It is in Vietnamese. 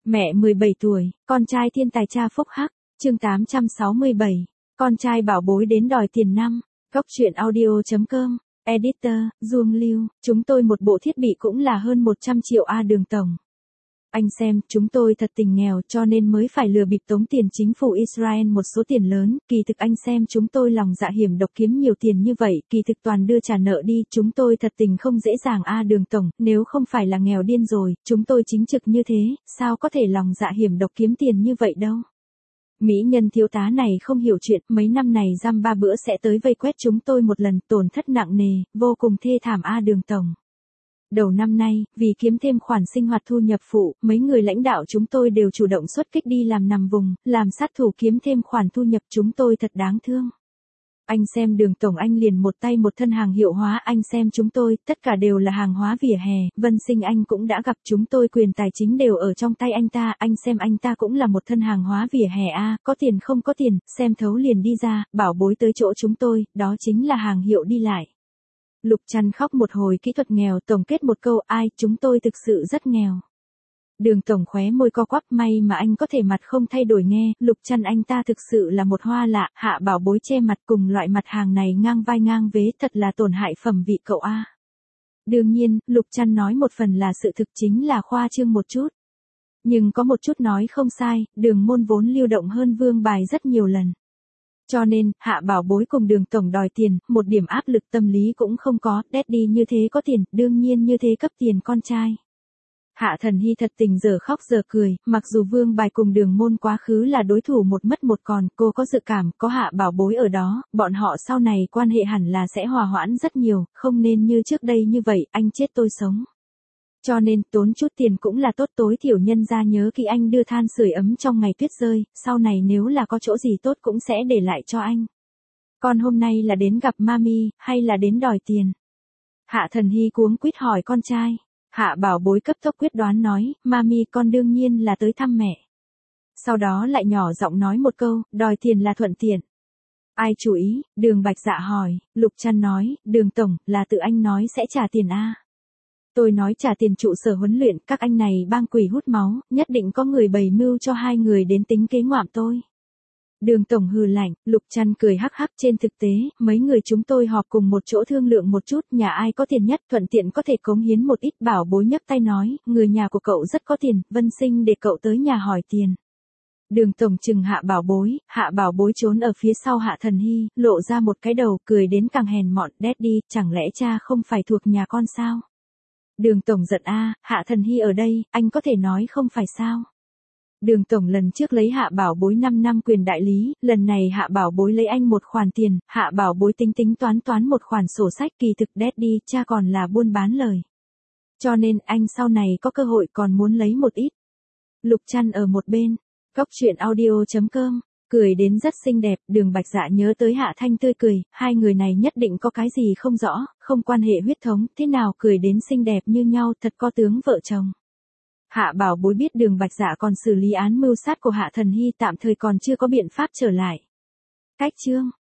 Mẹ 17 tuổi, con trai thiên tài cha phúc hắc, chương 867, con trai bảo bối đến đòi tiền năm, góc truyện audio.com, editor, Duông Lưu, chúng tôi một bộ thiết bị cũng là hơn 100 triệu A Đường tổng. Anh xem, chúng tôi thật tình nghèo cho nên mới phải lừa bịp tống tiền chính phủ Israel một số tiền lớn, kỳ thực anh xem chúng tôi lòng dạ hiểm độc kiếm nhiều tiền như vậy, kỳ thực toàn đưa trả nợ đi, chúng tôi thật tình không dễ dàng A Đường tổng, nếu không phải là nghèo điên rồi, chúng tôi chính trực như thế, sao có thể lòng dạ hiểm độc kiếm tiền như vậy đâu. Mỹ nhân thiếu tá này không hiểu chuyện, mấy năm này dăm ba bữa sẽ tới vây quét chúng tôi một lần, tổn thất nặng nề, vô cùng thê thảm A Đường tổng. Đầu năm nay, vì kiếm thêm khoản sinh hoạt thu nhập phụ, mấy người lãnh đạo chúng tôi đều chủ động xuất kích đi làm nằm vùng, làm sát thủ kiếm thêm khoản thu nhập chúng tôi thật đáng thương. Anh xem Đường tổng anh liền một tay một thân hàng hiệu hóa, anh xem chúng tôi, tất cả đều là hàng hóa vỉa hè, Vân Sinh anh cũng đã gặp chúng tôi quyền tài chính đều ở trong tay anh xem anh ta cũng là một thân hàng hóa vỉa hè a, có tiền không có tiền, xem thấu liền đi ra, bảo bối tới chỗ chúng tôi, đó chính là hàng hiệu đi lại. Lục Trăn khóc một hồi kỹ thuật nghèo tổng kết một câu ai, chúng tôi thực sự rất nghèo. Đường tổng khóe môi co quắp may mà anh có thể mặt không thay đổi nghe, Lục Trăn anh ta thực sự là một hoa lạ, Hạ bảo bối che mặt cùng loại mặt hàng này ngang vai ngang vế thật là tổn hại phẩm vị cậu a. Đương nhiên, Lục Trăn nói một phần là sự thực chính là khoa trương một chút. Nhưng có một chút nói không sai, Đường môn vốn lưu động hơn Vương Bài rất nhiều lần. Cho nên, Hạ bảo bối cùng Đường tổng đòi tiền, một điểm áp lực tâm lý cũng không có, daddy như thế có tiền, đương nhiên như thế cấp tiền con trai. Hạ Thần Hy thật tình giờ khóc giờ cười, mặc dù Vương Bài cùng Đường môn quá khứ là đối thủ một mất một còn, cô có dự cảm, có Hạ bảo bối ở đó, bọn họ sau này quan hệ hẳn là sẽ hòa hoãn rất nhiều, không nên như trước đây như vậy, anh chết tôi sống. Cho nên, tốn chút tiền cũng là tốt, tối thiểu nhân ra nhớ khi anh đưa than sưởi ấm trong ngày tuyết rơi, sau này nếu là có chỗ gì tốt cũng sẽ để lại cho anh. Con hôm nay là đến gặp mami, hay là đến đòi tiền? Hạ Thần Hy cuống quýt hỏi con trai. Hạ bảo bối cấp tốc quyết đoán nói, mami con đương nhiên là tới thăm mẹ. Sau đó lại nhỏ giọng nói một câu, đòi tiền là thuận tiện. Ai chú ý, Đường Bạch Dạ hỏi, Lục Trăn nói, Đường tổng, là tự anh nói sẽ trả tiền a. Tôi nói trả tiền trụ sở huấn luyện, các anh này bang quỷ hút máu, nhất định có người bày mưu cho hai người đến tính kế ngoạm tôi. Đường tổng hừ lạnh, Lục Trăn cười hắc hắc, trên thực tế, mấy người chúng tôi họp cùng một chỗ thương lượng một chút, nhà ai có tiền nhất, thuận tiện có thể cống hiến một ít. Bảo bối nhấc tay nói, người nhà của cậu rất có tiền, Vân Sinh để cậu tới nhà hỏi tiền. Đường tổng chừng Hạ bảo bối trốn ở phía sau Hạ Thần Hy, lộ ra một cái đầu, cười đến càng hèn mọn, daddy, chẳng lẽ cha không phải thuộc nhà con sao? Đường tổng giận a, Hạ Thần Hy ở đây, anh có thể nói không phải sao? Đường tổng lần trước lấy Hạ bảo bối 5 năm quyền đại lý, lần này Hạ bảo bối lấy anh một khoản tiền, Hạ bảo bối tính toán một khoản sổ sách, kỳ thực daddy, cha còn là buôn bán lời. Cho nên anh sau này có cơ hội còn muốn lấy một ít. Lục Trăn ở một bên, góc truyện audio.com, cười đến rất xinh đẹp, Đường Bạch Dạ nhớ tới Hạ Thanh tươi cười, hai người này nhất định có cái gì không rõ, không quan hệ huyết thống, thế nào cười đến xinh đẹp như nhau, thật có tướng vợ chồng. Hạ bảo bối biết Đường Bạch Dạ còn xử lý án mưu sát của Hạ Thần Hy, tạm thời còn chưa có biện pháp trở lại. Cách chương